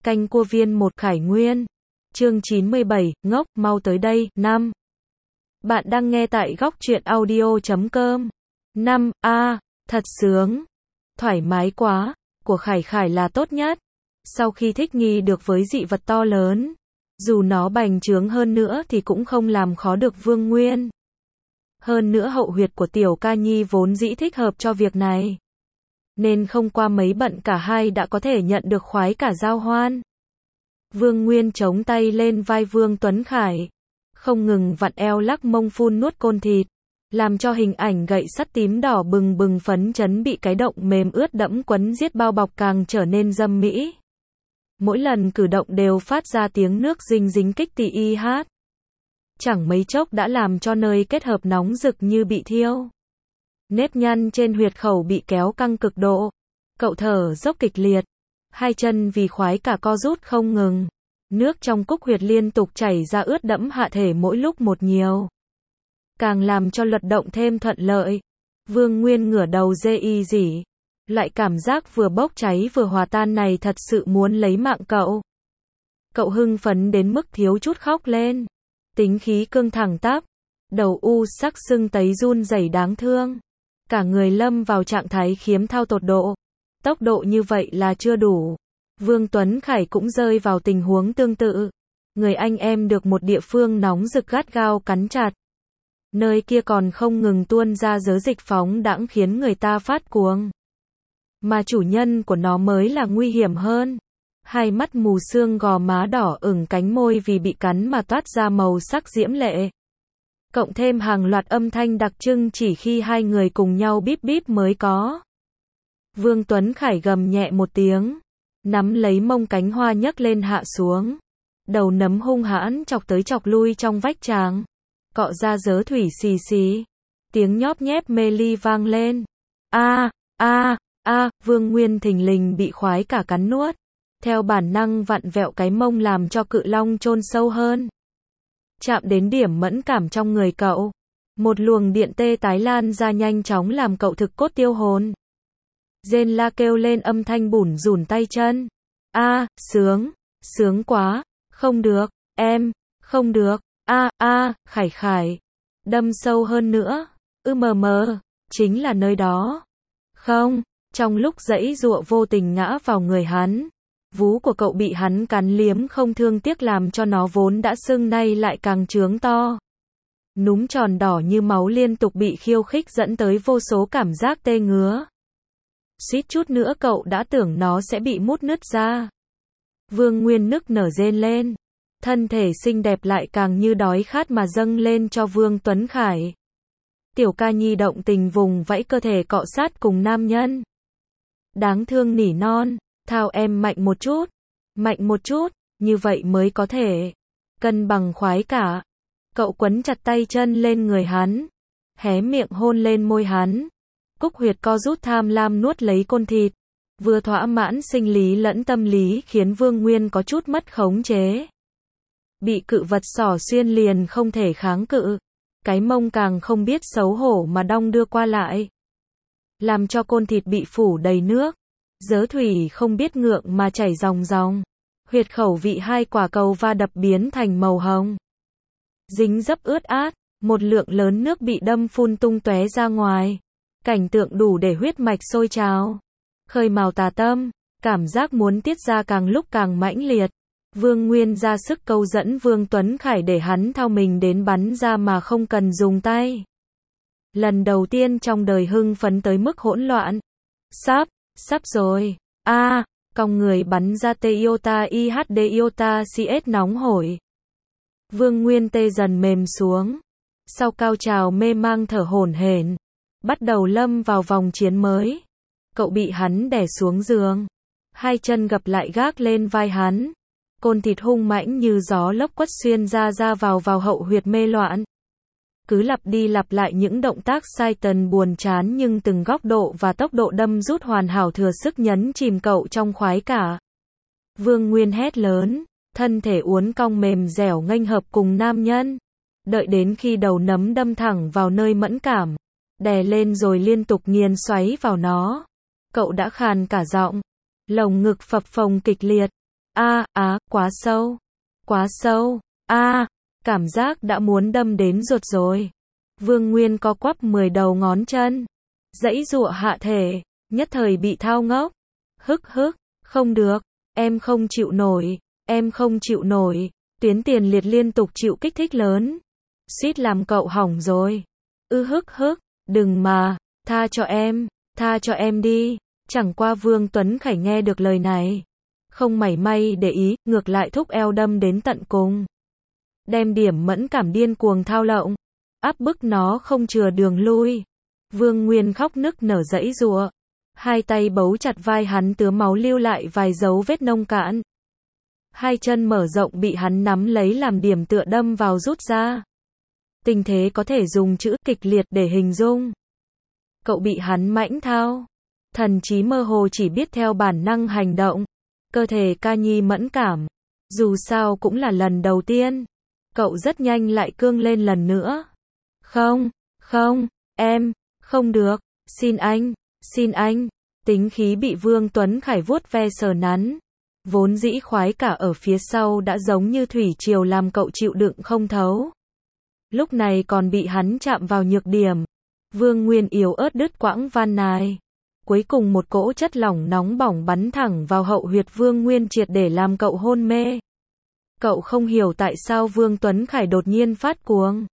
Canh cua viên một Khải Nguyên. Chương 97, ngốc, mau tới đây. 5. Bạn đang nghe tại góc truyện audio.com. 5. Thật sướng. Thoải mái quá. Của Khải Khải là tốt nhất. Sau khi thích nghi được với dị vật to lớn, dù nó bành trướng hơn nữa thì cũng không làm khó được Vương Nguyên. Hơn nữa hậu huyệt của Tiểu Ca Nhi vốn dĩ thích hợp cho việc này, nên không qua mấy bận cả hai đã có thể nhận được khoái cả giao hoan. Vương Nguyên chống tay lên vai Vương Tuấn Khải, không ngừng vặn eo lắc mông phun nuốt côn thịt, làm cho hình ảnh gậy sắt tím đỏ bừng bừng phấn chấn bị cái động mềm ướt đẫm quấn giết bao bọc càng trở nên dâm mỹ. Mỗi lần cử động đều phát ra tiếng nước dinh dính kích tì y hát. Chẳng mấy chốc đã làm cho nơi kết hợp nóng rực như bị thiêu. Nếp nhăn trên huyệt khẩu bị kéo căng cực độ. Cậu thở dốc kịch liệt. Hai chân vì khoái cả co rút không ngừng. Nước trong cúc huyệt liên tục chảy ra ướt đẫm hạ thể mỗi lúc một nhiều. Càng làm cho luật động thêm thuận lợi. Vương Nguyên ngửa đầu dê y dỉ. Loại cảm giác vừa bốc cháy vừa hòa tan này thật sự muốn lấy mạng cậu. Cậu hưng phấn đến mức thiếu chút khóc lên. Tính khí cương thẳng tắp. Đầu u sắc sưng tấy run rẩy đáng thương. Cả người lâm vào trạng thái khiếm thao tột độ. Tốc độ như vậy là chưa đủ. Vương Tuấn Khải cũng rơi vào tình huống tương tự. Người anh em được một địa phương nóng rực gắt gao cắn chặt. Nơi kia còn không ngừng tuôn ra dớ dịch phóng đãng khiến người ta phát cuồng. Mà chủ nhân của nó mới là nguy hiểm hơn. Hai mắt mù sương gò má đỏ ửng cánh môi vì bị cắn mà toát ra màu sắc diễm lệ. Cộng thêm hàng loạt âm thanh đặc trưng chỉ khi hai người cùng nhau bíp bíp mới có. Vương Tuấn Khải gầm nhẹ một tiếng, nắm lấy mông cánh hoa nhấc lên hạ xuống. Đầu nấm hung hãn chọc tới chọc lui trong vách tràng. Cọ ra dớ thủy xì xì. Tiếng nhóp nhép mê ly vang lên. Vương Nguyên thình lình bị khoái cả cắn nuốt. Theo bản năng vặn vẹo cái mông làm cho cự long chôn sâu hơn. Chạm đến điểm mẫn cảm trong người cậu. Một luồng điện tê tái lan ra nhanh chóng làm cậu thực cốt tiêu hồn. Rên la kêu lên âm thanh bủn rủn tay chân. Sướng quá, không được, em, không được, Khải Khải. Đâm sâu hơn nữa, chính là nơi đó. Không, trong lúc giãy giụa vô tình ngã vào người hắn. Vú của cậu bị hắn cắn liếm không thương tiếc làm cho nó vốn đã sưng nay lại càng trướng to. Núm tròn đỏ như máu liên tục bị khiêu khích dẫn tới vô số cảm giác tê ngứa. Suýt chút nữa cậu đã tưởng nó sẽ bị mút nứt ra. Vương Nguyên nức nở rên lên. Thân thể xinh đẹp lại càng như đói khát mà dâng lên cho Vương Tuấn Khải. Tiểu Ca Nhi động tình vùng vẫy cơ thể cọ sát cùng nam nhân. Đáng thương nỉ non. Thao em mạnh một chút, như vậy mới có thể cân bằng khoái cả. Cậu quấn chặt tay chân lên người hắn, hé miệng hôn lên môi hắn. Cúc huyệt co rút tham lam nuốt lấy côn thịt, vừa thỏa mãn sinh lý lẫn tâm lý khiến Vương Nguyên có chút mất khống chế. Bị cự vật xỏ xuyên liền không thể kháng cự, cái mông càng không biết xấu hổ mà đong đưa qua lại, làm cho côn thịt bị phủ đầy nước. Dớ thủy không biết ngượng mà chảy ròng ròng. Huyệt khẩu vị hai quả cầu va đập biến thành màu hồng. Dính dấp ướt át, một lượng lớn nước bị đâm phun tung tóe ra ngoài. Cảnh tượng đủ để huyết mạch sôi trào. Khơi mào tà tâm, cảm giác muốn tiết ra càng lúc càng mãnh liệt. Vương Nguyên ra sức câu dẫn Vương Tuấn Khải để hắn thao mình đến bắn ra mà không cần dùng tay. Lần đầu tiên trong đời hưng phấn tới mức hỗn loạn. Sắp rồi. Cong người bắn ra tê iota IHD iota CS nóng hổi. Vương Nguyên tê dần mềm xuống. Sau cao trào mê mang thở hổn hển, bắt đầu lâm vào vòng chiến mới. Cậu bị hắn đè xuống giường. Hai chân gập lại gác lên vai hắn. Côn thịt hung mãnh như gió lốc quất xuyên ra vào hậu huyệt mê loạn. Cứ lặp đi lặp lại những động tác sai tần buồn chán nhưng từng góc độ và tốc độ đâm rút hoàn hảo thừa sức nhấn chìm cậu trong khoái cả. Vương Nguyên hét lớn, thân thể uốn cong mềm dẻo nghênh hợp cùng nam nhân. Đợi đến khi đầu nấm đâm thẳng vào nơi mẫn cảm, đè lên rồi liên tục nghiền xoáy vào nó. Cậu đã khàn cả giọng, lồng ngực phập phồng kịch liệt. Quá sâu. Quá sâu. Cảm giác đã muốn đâm đến ruột rồi. Vương Nguyên co quắp 10 đầu ngón chân. Giãy giụa hạ thể, nhất thời bị thao ngốc. Hức, không được, em không chịu nổi, em không chịu nổi. Tuyến tiền liệt liên tục chịu kích thích lớn. Suýt làm cậu hỏng rồi. Hức, đừng mà, tha cho em đi. Chẳng qua Vương Tuấn Khải nghe được lời này. Không mảy may để ý, ngược lại thúc eo đâm đến tận cùng. Đem điểm mẫn cảm điên cuồng thao lộng. Áp bức nó không chừa đường lui. Vương Nguyên khóc nức nở giãy giụa. Hai tay bấu chặt vai hắn tứa máu lưu lại vài dấu vết nông cạn. Hai chân mở rộng bị hắn nắm lấy làm điểm tựa đâm vào rút ra. Tình thế có thể dùng chữ kịch liệt để hình dung. Cậu bị hắn mãnh thao. Thần trí mơ hồ chỉ biết theo bản năng hành động. Cơ thể ca nhi mẫn cảm. Dù sao cũng là lần đầu tiên. Cậu rất nhanh lại cương lên lần nữa. Không, em, không được, xin anh. Tính khí bị Vương Tuấn Khải vuốt ve sờ nắn. Vốn dĩ khoái cả ở phía sau đã giống như thủy triều làm cậu chịu đựng không thấu. Lúc này còn bị hắn chạm vào nhược điểm. Vương Nguyên yếu ớt đứt quãng van nài. Cuối cùng một cỗ chất lỏng nóng bỏng bắn thẳng vào hậu huyệt Vương Nguyên triệt để làm cậu hôn mê. Cậu không hiểu tại sao Vương Tuấn Khải đột nhiên phát cuồng.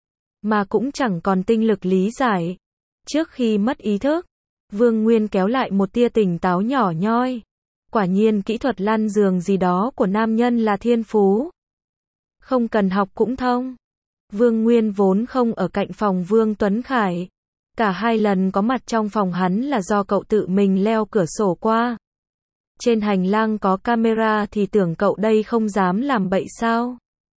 Mà cũng chẳng còn tinh lực lý giải. Trước khi mất ý thức, Vương Nguyên kéo lại một tia tỉnh táo nhỏ nhoi. Quả nhiên kỹ thuật lăn giường gì đó của nam nhân là thiên phú. Không cần học cũng thông. Vương Nguyên vốn không ở cạnh phòng Vương Tuấn Khải. Cả hai lần có mặt trong phòng hắn là do cậu tự mình leo cửa sổ qua. Trên hành lang có camera thì tưởng cậu đây không dám làm bậy sao.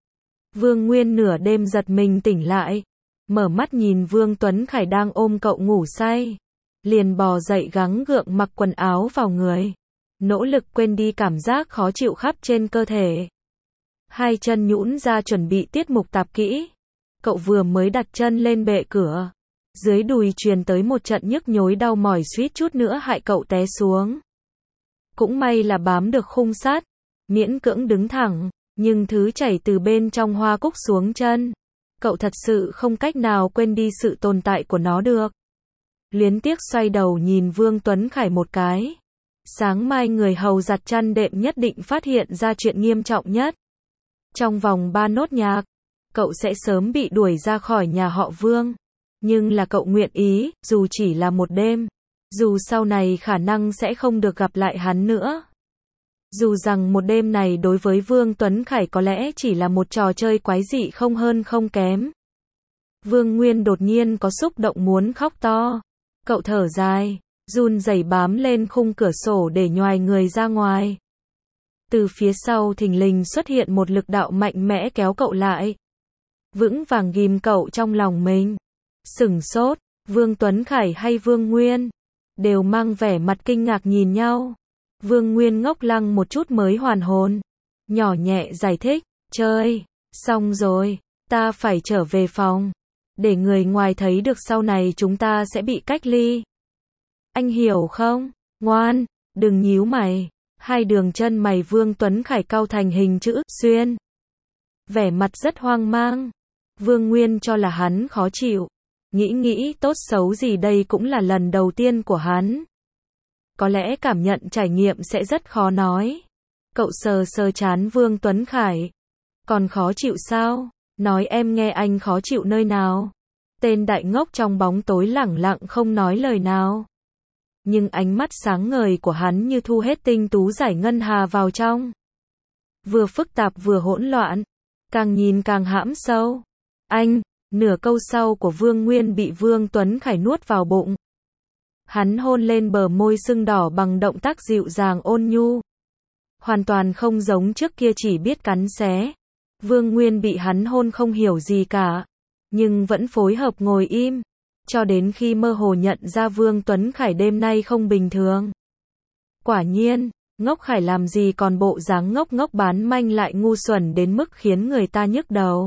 Vương Nguyên nửa đêm giật mình tỉnh lại. Mở mắt nhìn Vương Tuấn Khải đang ôm cậu ngủ say. Liền bò dậy gắng gượng mặc quần áo vào người. Nỗ lực quên đi cảm giác khó chịu khắp trên cơ thể. Hai chân nhũn ra chuẩn bị tiết mục tạp kỹ. Cậu vừa mới đặt chân lên bệ cửa. Dưới đùi truyền tới một trận nhức nhối đau mỏi suýt chút nữa hại cậu té xuống. Cũng may là bám được khung sắt. Miễn cưỡng đứng thẳng. Nhưng thứ chảy từ bên trong hoa cúc xuống chân. Cậu thật sự không cách nào quên đi sự tồn tại của nó được. Luyến tiếc xoay đầu nhìn Vương Tuấn Khải một cái. Sáng mai người hầu giặt chăn đệm nhất định phát hiện ra chuyện nghiêm trọng nhất. Trong vòng 3 nốt nhạc, cậu sẽ sớm bị đuổi ra khỏi nhà họ Vương. Nhưng là cậu nguyện ý, dù chỉ là một đêm. Dù sau này khả năng sẽ không được gặp lại hắn nữa. Dù rằng một đêm này đối với Vương Tuấn Khải có lẽ chỉ là một trò chơi quái dị không hơn không kém. Vương Nguyên đột nhiên có xúc động muốn khóc to. Cậu thở dài, run rẩy bám lên khung cửa sổ để nhoài người ra ngoài. Từ phía sau thình lình xuất hiện một lực đạo mạnh mẽ kéo cậu lại. Vững vàng ghim cậu trong lòng mình. Sửng sốt, Vương Tuấn Khải hay Vương Nguyên đều mang vẻ mặt kinh ngạc nhìn nhau. Vương Nguyên ngốc lăng một chút mới hoàn hồn. Nhỏ nhẹ giải thích, chơi, xong rồi, ta phải trở về phòng. Để người ngoài thấy được sau này chúng ta sẽ bị cách ly. Anh hiểu không? Ngoan, đừng nhíu mày. Hai đường chân mày Vương Tuấn Khải cau thành hình chữ xuyên. Vẻ mặt rất hoang mang. Vương Nguyên cho là hắn khó chịu. Nghĩ tốt xấu gì đây cũng là lần đầu tiên của hắn. Có lẽ cảm nhận trải nghiệm sẽ rất khó nói. Cậu sờ sờ trán Vương Tuấn Khải. Còn khó chịu sao? Nói em nghe anh khó chịu nơi nào? Tên đại ngốc trong bóng tối lẳng lặng không nói lời nào. Nhưng ánh mắt sáng ngời của hắn như thu hết tinh tú giải ngân hà vào trong. Vừa phức tạp vừa hỗn loạn. Càng nhìn càng hãm sâu. Anh, nửa câu sau của Vương Nguyên bị Vương Tuấn Khải nuốt vào bụng. Hắn hôn lên bờ môi sưng đỏ bằng động tác dịu dàng ôn nhu. Hoàn toàn không giống trước kia chỉ biết cắn xé. Vương Nguyên bị hắn hôn không hiểu gì cả. Nhưng vẫn phối hợp ngồi im. Cho đến khi mơ hồ nhận ra Vương Tuấn Khải đêm nay không bình thường. Quả nhiên, ngốc Khải làm gì còn bộ dáng ngốc ngốc bán manh lại ngu xuẩn đến mức khiến người ta nhức đầu.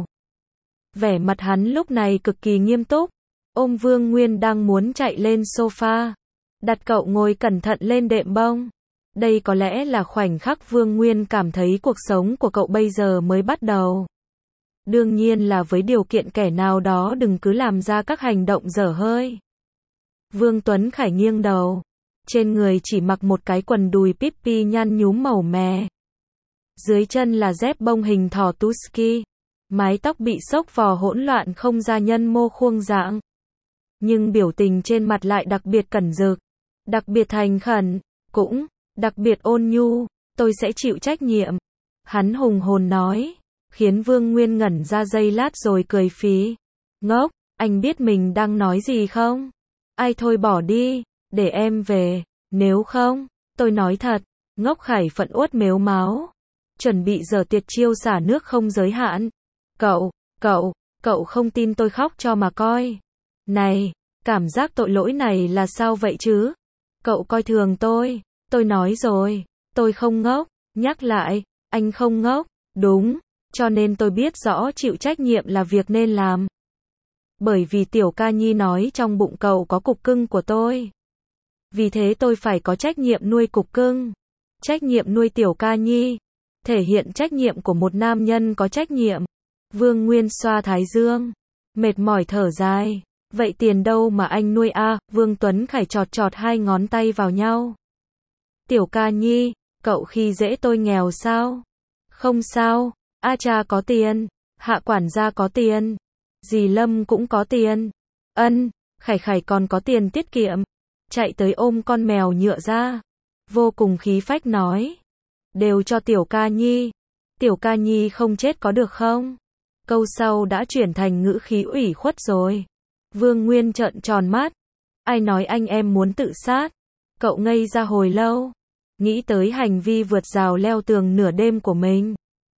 Vẻ mặt hắn lúc này cực kỳ nghiêm túc. Ôm Vương Nguyên đang muốn chạy lên sofa. Đặt cậu ngồi cẩn thận lên đệm bông. Đây có lẽ là khoảnh khắc Vương Nguyên cảm thấy cuộc sống của cậu bây giờ mới bắt đầu. Đương nhiên là với điều kiện kẻ nào đó đừng cứ làm ra các hành động dở hơi. Vương Tuấn Khải nghiêng đầu. Trên người chỉ mặc một cái quần đùi pipi nhăn nhúm màu mè. Dưới chân là dép bông hình thỏ Tusky. Mái tóc bị xốc vò hỗn loạn không ra nhân mô khuôn dạng. Nhưng biểu tình trên mặt lại đặc biệt cẩn rực, đặc biệt thành khẩn, cũng đặc biệt ôn nhu. Tôi sẽ chịu trách nhiệm. Hắn hùng hồn nói, khiến Vương Nguyên ngẩn ra giây lát rồi cười phí. Ngốc, anh biết mình đang nói gì không? Ai thôi bỏ đi, để em về, nếu không, tôi nói thật. Ngốc Khải phận uất mếu máo, chuẩn bị giờ tuyệt chiêu xả nước không giới hạn. Cậu không tin tôi khóc cho mà coi. Này, cảm giác tội lỗi này là sao vậy chứ? Cậu coi thường tôi nói rồi, tôi không ngốc, nhắc lại, anh không ngốc, đúng, cho nên tôi biết rõ chịu trách nhiệm là việc nên làm. Bởi vì Tiểu Ca Nhi nói trong bụng cậu có cục cưng của tôi. Vì thế tôi phải có trách nhiệm nuôi cục cưng. Trách nhiệm nuôi Tiểu Ca Nhi. Thể hiện trách nhiệm của một nam nhân có trách nhiệm. Vương Nguyên xoa thái dương. Mệt mỏi thở dài. Vậy tiền đâu mà anh nuôi a? Vương Tuấn Khải chọt chọt hai ngón tay vào nhau. Tiểu Ca Nhi, cậu khi dễ tôi nghèo sao? Không sao, A cha có tiền, Hạ quản gia có tiền, dì Lâm cũng có tiền. Khải Khải còn có tiền tiết kiệm. Chạy tới ôm con mèo nhựa ra. Vô cùng khí phách nói. Đều cho Tiểu Ca Nhi. Tiểu Ca Nhi không chết có được không? Câu sau đã chuyển thành ngữ khí ủy khuất rồi. Vương Nguyên trợn tròn mắt. Ai nói anh em muốn tự sát? Cậu ngây ra hồi lâu. Nghĩ tới hành vi vượt rào leo tường nửa đêm của mình.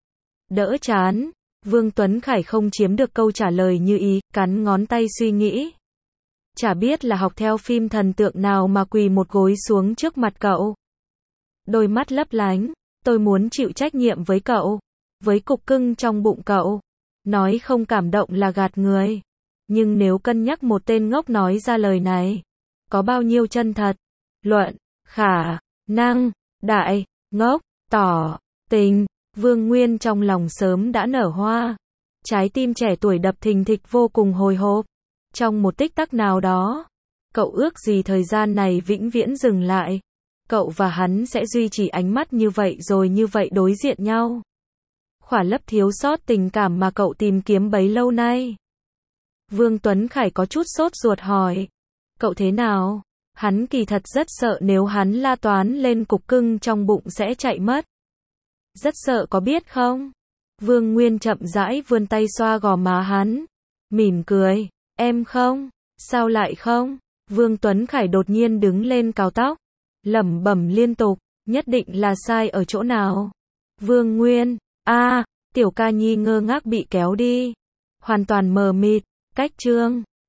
Đỡ chán. Vương Tuấn Khải không chiếm được câu trả lời như ý, cắn ngón tay suy nghĩ. Chả biết là học theo phim thần tượng nào mà quỳ một gối xuống trước mặt cậu. Đôi mắt lấp lánh. Tôi muốn chịu trách nhiệm với cậu. Với cục cưng trong bụng cậu. Nói không cảm động là gạt người. Nhưng nếu cân nhắc một tên ngốc nói ra lời này. Có bao nhiêu chân thật. Luận. Khả năng. Đại. Ngốc. Tỏ. Tình. Vương Nguyên trong lòng sớm đã nở hoa. Trái tim trẻ tuổi đập thình thịch vô cùng hồi hộp. Trong một tích tắc nào đó. Cậu ước gì thời gian này vĩnh viễn dừng lại. Cậu và hắn sẽ duy trì ánh mắt như vậy rồi như vậy đối diện nhau. Khỏa lấp thiếu sót tình cảm mà cậu tìm kiếm bấy lâu nay. Vương Tuấn Khải có chút sốt ruột hỏi. Cậu thế nào? Hắn kỳ thật rất sợ nếu hắn la toán lên cục cưng trong bụng sẽ chạy mất. Rất sợ có biết không? Vương Nguyên chậm rãi vươn tay xoa gò má hắn. Mỉm cười. Em không? Sao lại không? Vương Tuấn Khải đột nhiên đứng lên cào tóc. Lẩm bẩm liên tục. Nhất định là sai ở chỗ nào? Vương Nguyên. Tiểu Ca Nhi ngơ ngác bị kéo đi. Hoàn toàn mờ mịt. Cách chương.